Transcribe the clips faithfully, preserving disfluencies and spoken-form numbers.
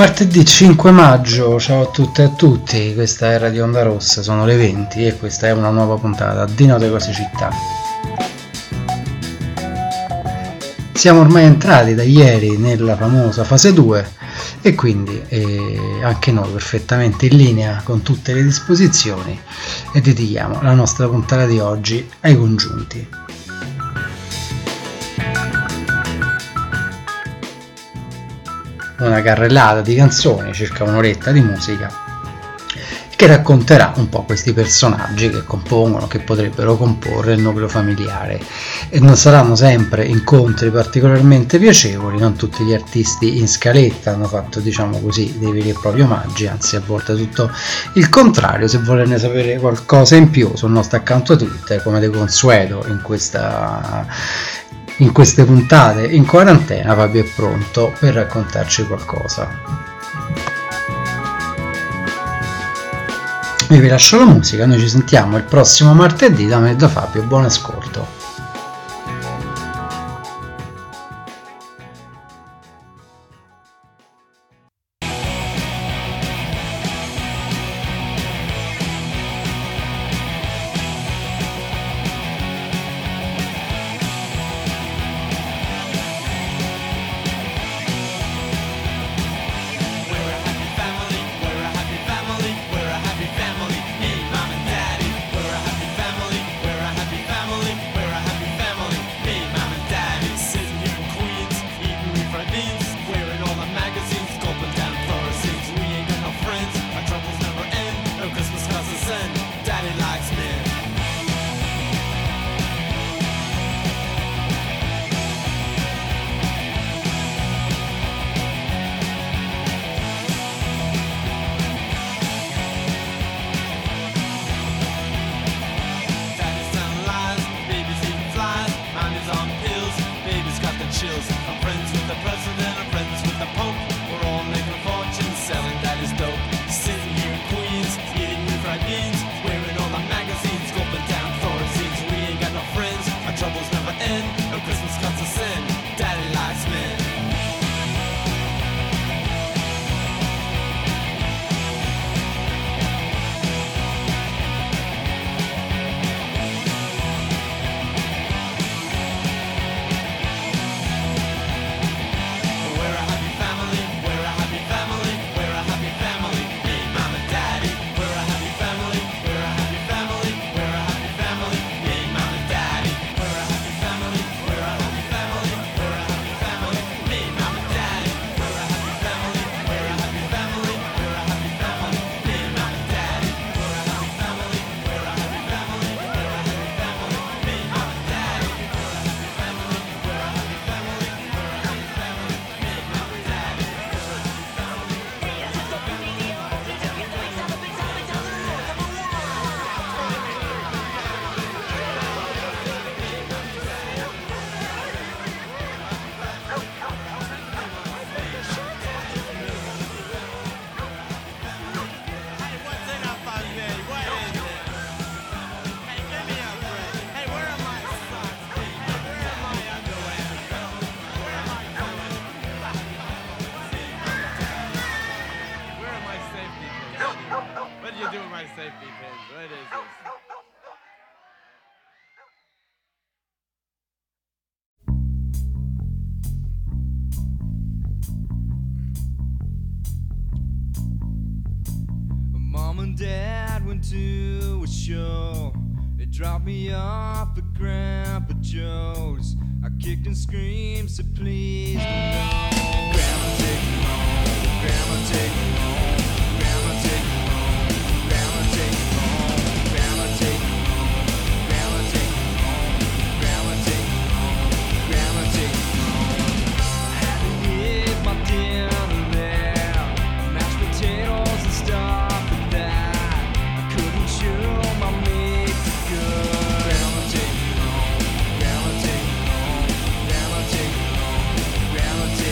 Martedì cinque maggio, ciao a tutte e a tutti, questa è Radio Onda Rossa, sono le venti e questa è una nuova puntata di Note Cose Città. Siamo ormai entrati da ieri nella famosa fase due e quindi eh, anche noi perfettamente in linea con tutte le disposizioni e dedichiamo la nostra puntata di oggi ai congiunti. Una carrellata di canzoni, circa un'oretta di musica, che racconterà un po' questi personaggi che compongono, che potrebbero comporre il nucleo familiare, e non saranno sempre incontri particolarmente piacevoli. Non tutti gli artisti in scaletta hanno fatto, diciamo così, dei veri e propri omaggi, anzi a volte tutto il contrario. Se volerne sapere qualcosa in più sul nostro account Twitter, come di consueto in questa In queste puntate in quarantena, Fabio è pronto per raccontarci qualcosa. Io vi lascio la musica, noi ci sentiamo il prossimo martedì da me e da Fabio, buon ascolto. Mom and Dad went to a show. They dropped me off at Grandpa Joe's. I kicked and screamed, said please no. Grandma take me home, Grandma take me home, Grandma take me home, Grandma take me home, Grandma take me home, Grandma take me home, Grandma take me home, Grandma take me home. I had to eat my dinner there, mashed potatoes and stuff. Grandma take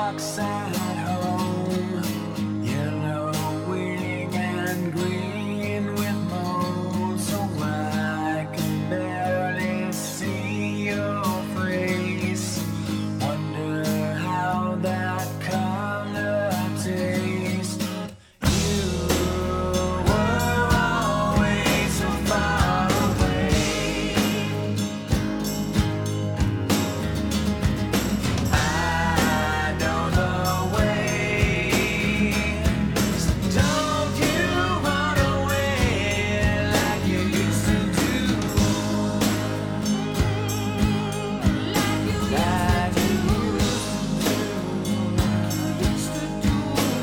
rocks at home, yellowing and green with mold, so I can barely see your face. Wonder how that color tastes. You were always so far away. I know the way, so don't you run away like you used to do. Like you used to do.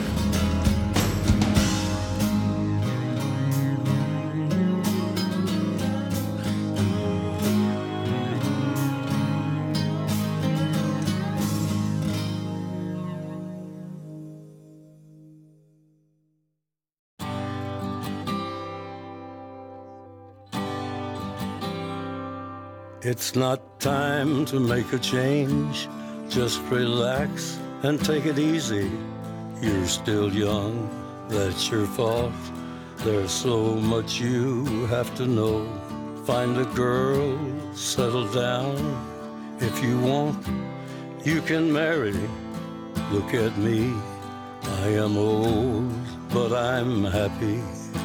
It's not time to make a change. Just relax and take it easy. You're still young, that's your fault. There's so much you have to know. Find a girl, settle down. If you want, you can marry. Look at me, I am old, but I'm happy.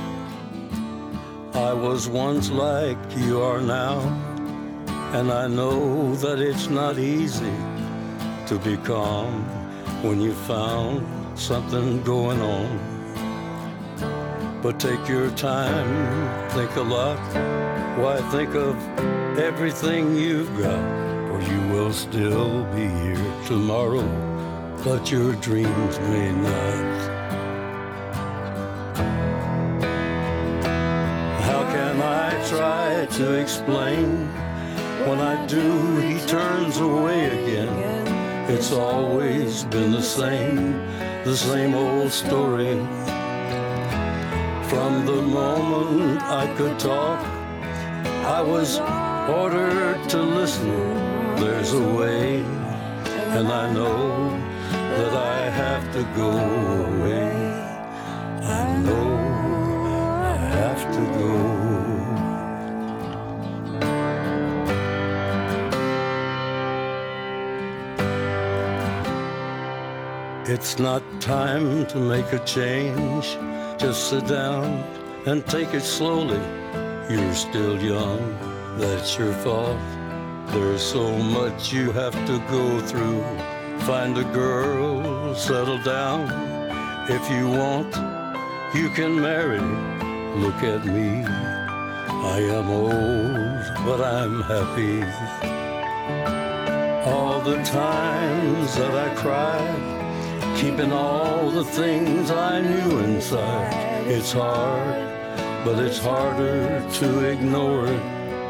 I was once like you are now, and I know that it's not easy to be calm when you found something going on. But take your time, think a lot. Why, think of everything you've got, or you will still be here tomorrow, but your dreams may not. How can I try to explain? When I do, he turns away again. It's always been the same, the same old story. From the moment I could talk, I was ordered to listen. There's a way, and I know that I have to go away. I know I have to go. It's not time to make a change. Just sit down and take it slowly. You're still young, that's your fault. There's so much you have to go through. Find a girl, settle down. If you want, you can marry. Look at me, I am old, but I'm happy. All the times that I cried, keeping all the things I knew inside. It's hard, but it's harder to ignore it.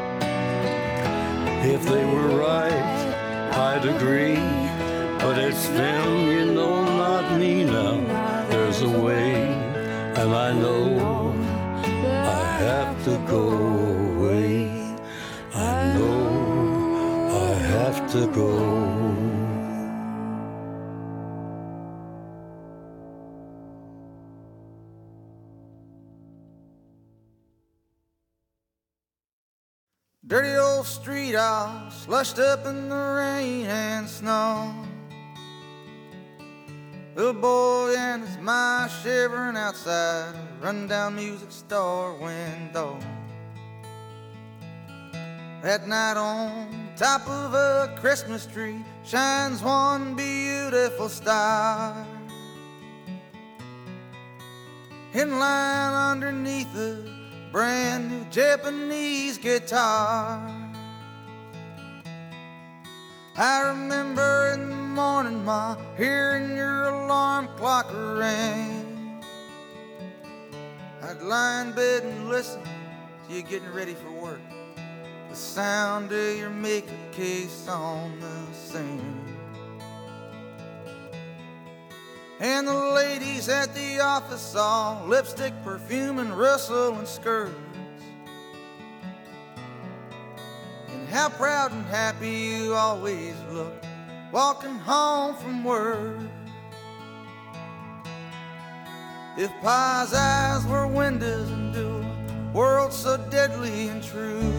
If they were right, I'd agree, but it's them, you know, not me now. There's a way, and I know I have to go away. I know I have to go. Dirty old street all slushed up in the rain and snow. Little boy and his ma shivering outside a rundown music store window. That night on top of a Christmas tree shines one beautiful star. In line underneath a brand new Japanese guitar. I remember in the morning, Ma, hearing your alarm clock ring. I'd lie in bed and listen to you getting ready for work. The sound of your makeup case on the sink. And the ladies at the office all lipstick, perfume, and rustle and skirts. And how proud and happy you always look walking home from work. If Pa's eyes were windows into a world so deadly and true,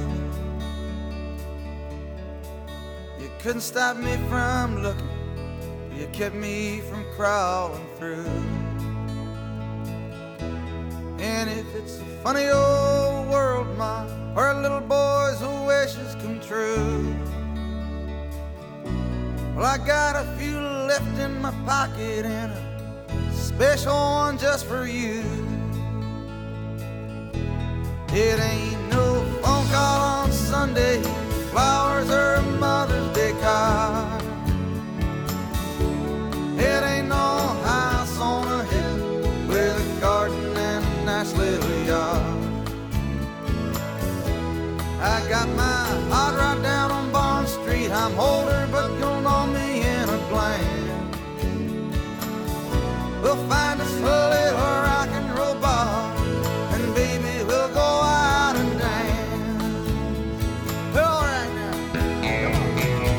you couldn't stop me from looking, you kept me from crawling through. And if it's a funny old world, Ma, where little boys' wishes come true, well, I got a few left in my pocket and a special one just for you. It ain't no phone call on Sunday, flowers or a Mother's Day card. It ain't no house on a hill with a garden and a nice little yard. I got my heart right down on Bond Street. I'm older, but you'll know me in a glance. We'll find us a little rock and roll bar, and baby, we'll go out and dance. All right now, come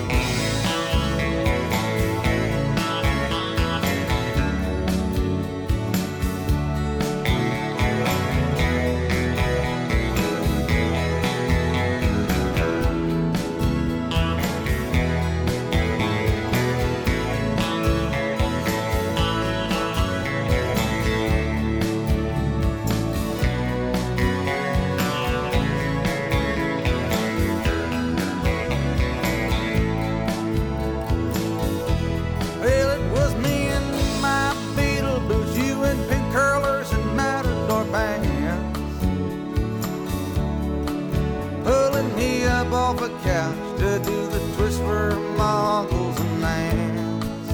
off a couch to do the twist for my uncles and aunts.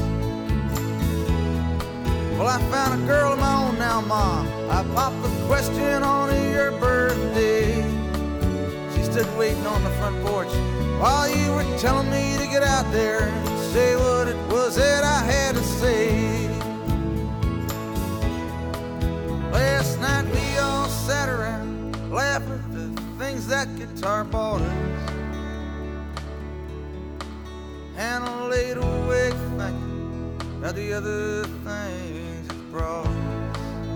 Well, I found a girl of my own now, Ma. I popped the question on your birthday. She stood waiting on the front porch while you were telling me to get out there and say what it was that I had to say. Last night we all sat around laughing at the things that guitar bought us, and I laid awake thinking about the other things it brought us.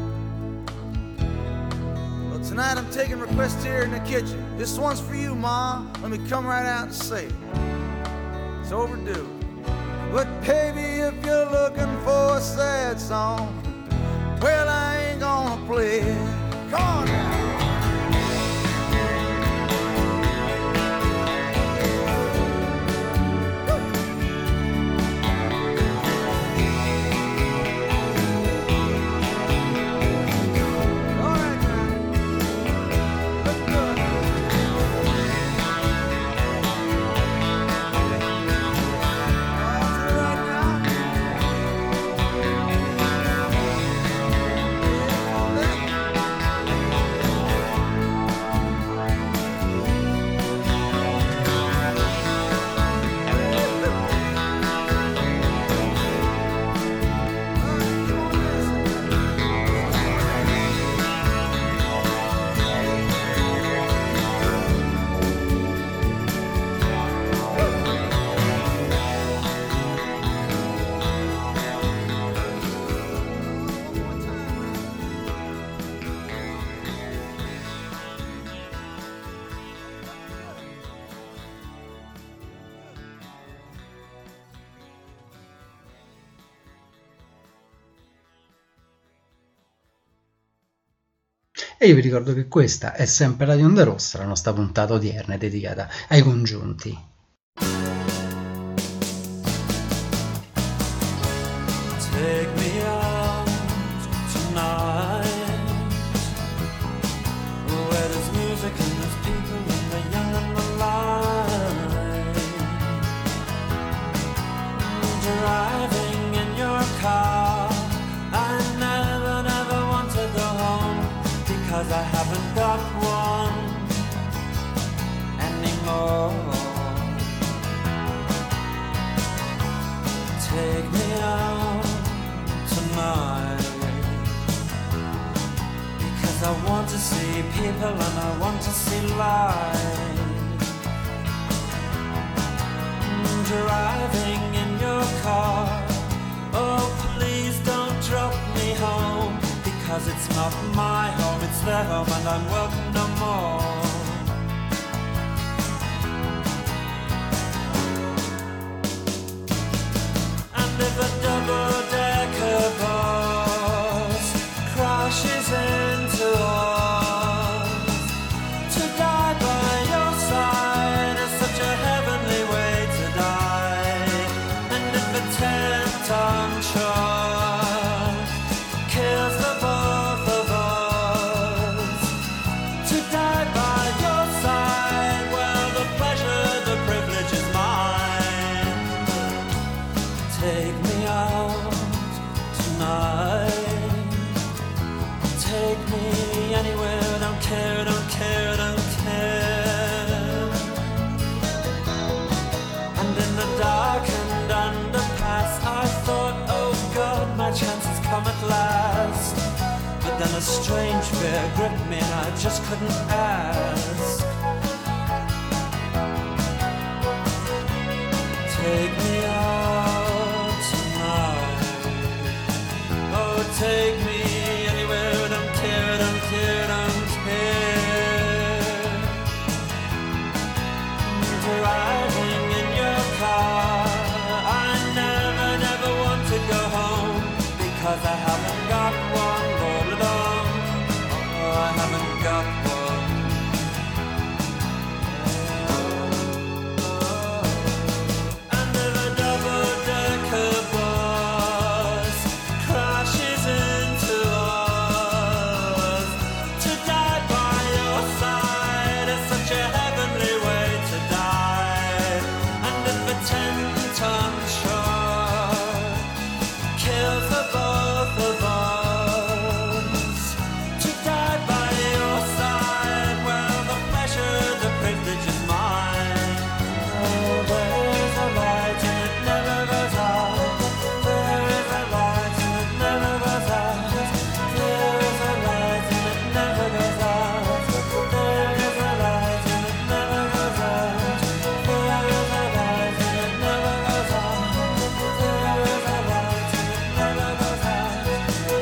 Well, tonight I'm taking requests here in the kitchen. This one's for you, Ma. Let me come right out and say it. It's overdue. But baby, if you're looking for a sad song, well, I ain't gonna play it. Come on now. E io vi ricordo che questa è sempre Radio Onda Rossa, la nostra puntata odierna è dedicata ai congiunti. Take me out tonight, where there's music and there's people and the young and the light. Driving in your car, I never, never want to go home, because I haven't got one anymore. Take me out tonight, because I want to see people and I want to see light. Driving in your car, oh please don't drop me home, because because it's not my home, it's their home, and I'm welcome no more. And if a double-decker bus crashes into us, to die by your side is such a heavenly way to die. And if a ten-ton truck kills the both of us, to die by your side, well, the pleasure, the privilege is mine. Take me out tonight, take me anywhere, don't care, don't care, don't care. And in the darkened underpass I thought, oh God, my chance has come at last. But then a strange fear gripped me and I just couldn't ask. Take me out tonight, oh take me anywhere, don't care, don't care, don't care. Driving in your car, I never, never want to go home, because I haven't got one all alone. Oh, I haven't got one. And if a double-decker bus crashes into us, to die by your side is such a heavenly way to die. And if a ten-ton truck kills the both of us, to die by your side, well, the pleasure, the privilege is mine. Oh, there is a light and it never goes out. There is a light and it never goes out. There is a light and it never goes out. There is a light and it never goes out. There is a light and it never goes out. There is a light and it never goes out.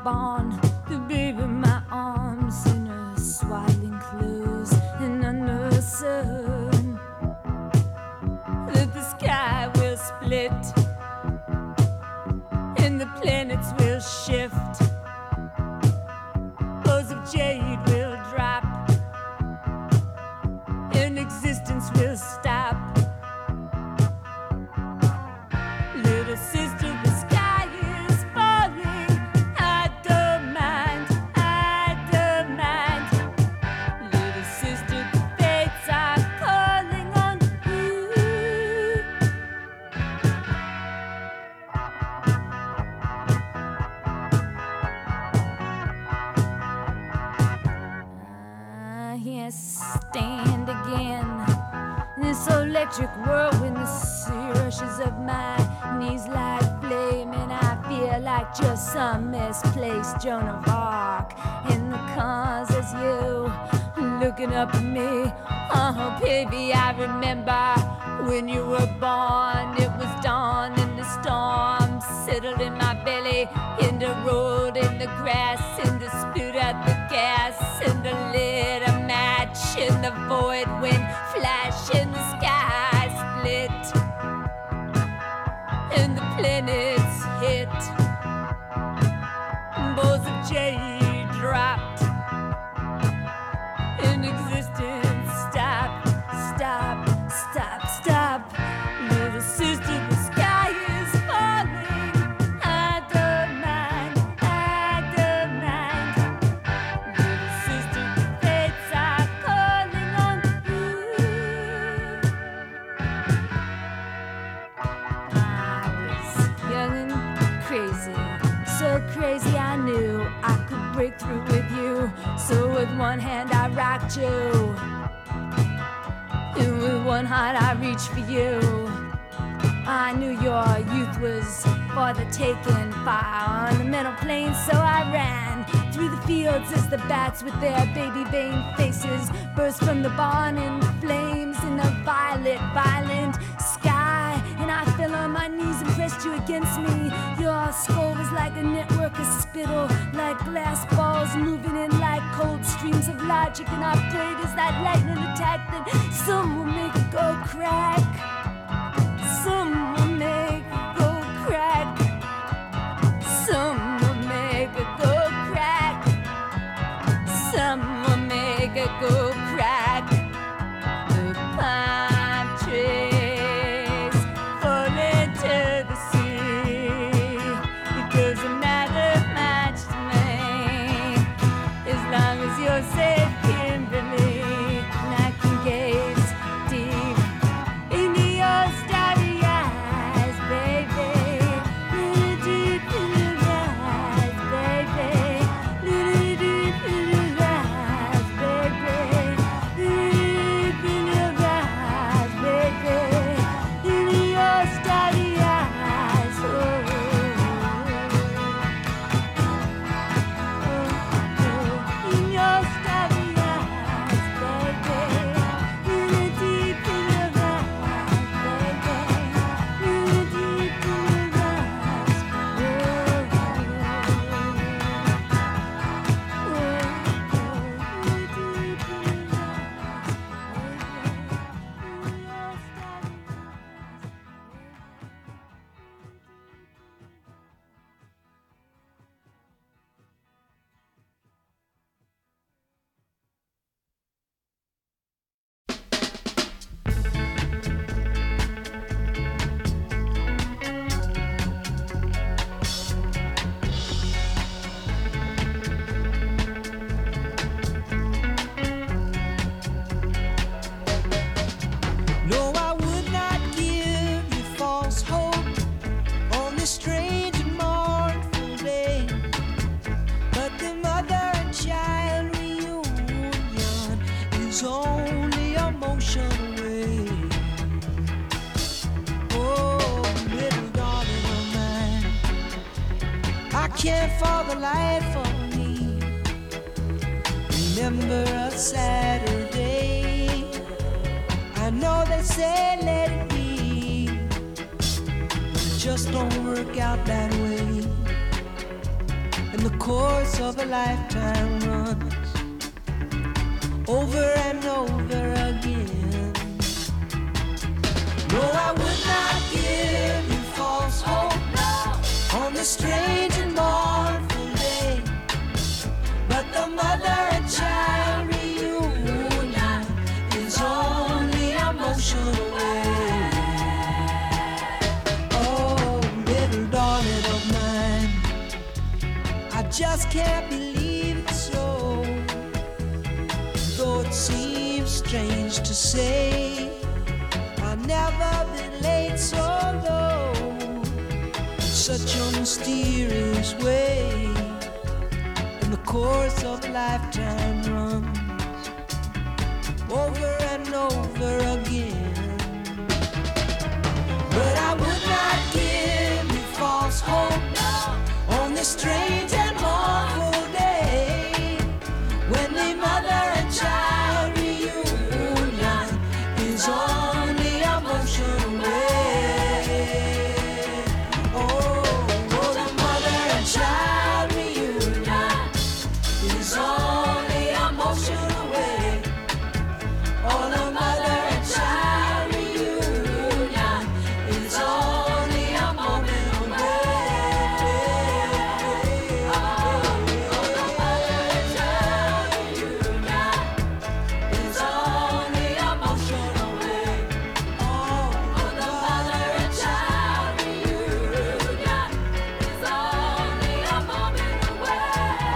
born, the baby in my arms in her swaddling clothes and under the sun, that the sky will split and the planets will shift, bows of jade will drop and existence will stop. Little sister, the sky is falling. I don't mind, I don't mind. Little sister, the fates are calling on you. Ah, yes, stand again. This electric whirlwind, the surges of my knees like flame, and I feel like just some misplaced Joan of Arc in the cars as you looking up at me. Oh, baby, I remember when you were born. It was dawn and the storm settled in my belly, in the road, in the grass, in the spewed out the gas, in the lit a match, in the void wind flash, in the sky split, and the planets hit, bowls of jade dropped, and existence stopped, stop, stop, stop. Little sister, the sky is falling. I don't mind, I don't mind. Little sister, the fates are calling on you. I was young and crazy, so crazy I knew I could break through with you. So with one hand I rocked you, and with one heart I reached for you. I knew your youth was for the taking, fire on the metal plane, so I ran through the fields as the bats with their baby vein faces burst from the barn in flames in the violet, violent sky. And I fell on my knees and pressed you against me. Your skull was like a network of spittle, like glass balls moving in like cold streams of logic. And I prayed as that lightning attacked that some will make it go crack. Some will make it go crack. Some will make it go crack. Some will make it go crack. The palm trees fall into the sea. It doesn't matter much to me, as long as you're safe, Kimberly. And I can gaze deep into your starry eyes, baby. Little deep in your eyes, baby. Little deep in your eyes, baby. Little deep in your eyes, baby. Into your starry eyes, oh, oh, oh. In your starry eyes, baby. Little deep in your eyes, baby. Little deep in your eyes, oh, oh, oh. Little deep in your No, I would not give you false hope on this strange and mournful day. But the mother and child reunion is only a motion away. Oh, little darling of mine, I can't for the life of me remember a Saturday. I know they say let it be, but it just don't work out that way. And the course of a lifetime runs over and over again. No, I would not give you false hope on this strange and mournful day, but the mother and child reunion is only a motion away. Oh, little darling of mine, I just can't believe it's so, though it seems strange to say, I've never been late so low, such a mysterious way, and the course of a lifetime runs over and over again. But I would not give you false hope on this strange and mournful day, when the mother and child reunion is only a motion away. Oh, oh, the mother and child reunion is only a motion away. Oh, the mother and child reunion is only a moment away. Oh, oh, the mother and child reunion is only a motion away. Oh, oh, the mother and child reunion is only a moment away.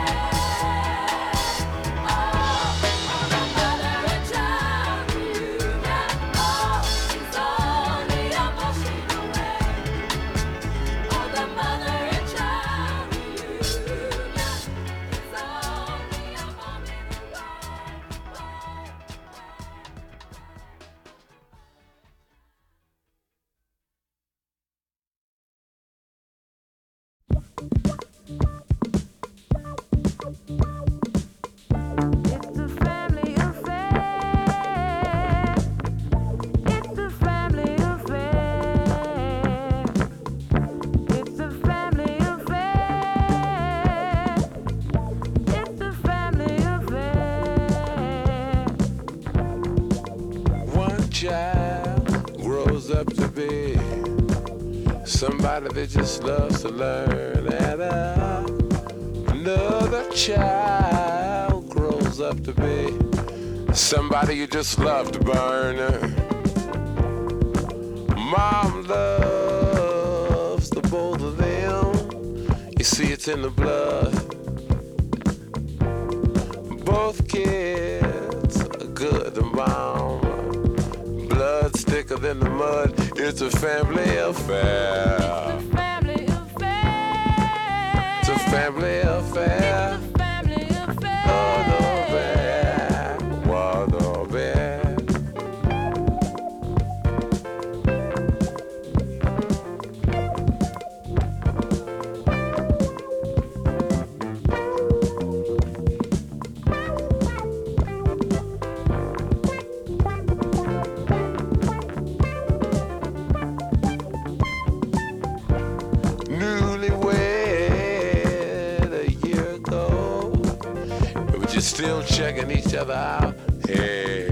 Oh, oh, the mother and child reunion, oh, is only a motion away. Oh, the mother and child reunion is only a moment It's a family affair. It's a family affair. It's a family affair. It's a family affair. One child grows up to be somebody that just loves to learn, and uh, another child grows up to be somebody you just love to burn. Mom loves the both of them. You see, it's in the blood. Both kids are good to mom. Blood's thicker than the mud. It's a family affair. Family affair. It's a family affair. Family affair. Oh, no bad. What no bad. Newlywed a year ago, but you're still checking each other out. Hey,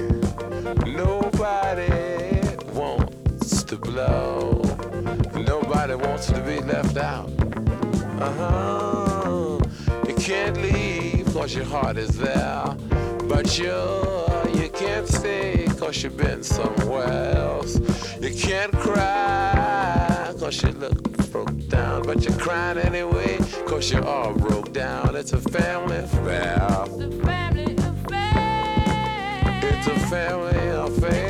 nobody wants to blow. Nobody wants to be left out. Uh-huh. You can't leave cause your heart is there, but you you can't stay cause you've been somewhere else. You can't cry cause you look broke down, but you're crying anyway cause you're all broke down. It's a family affair. It's a family affair. It's a family affair.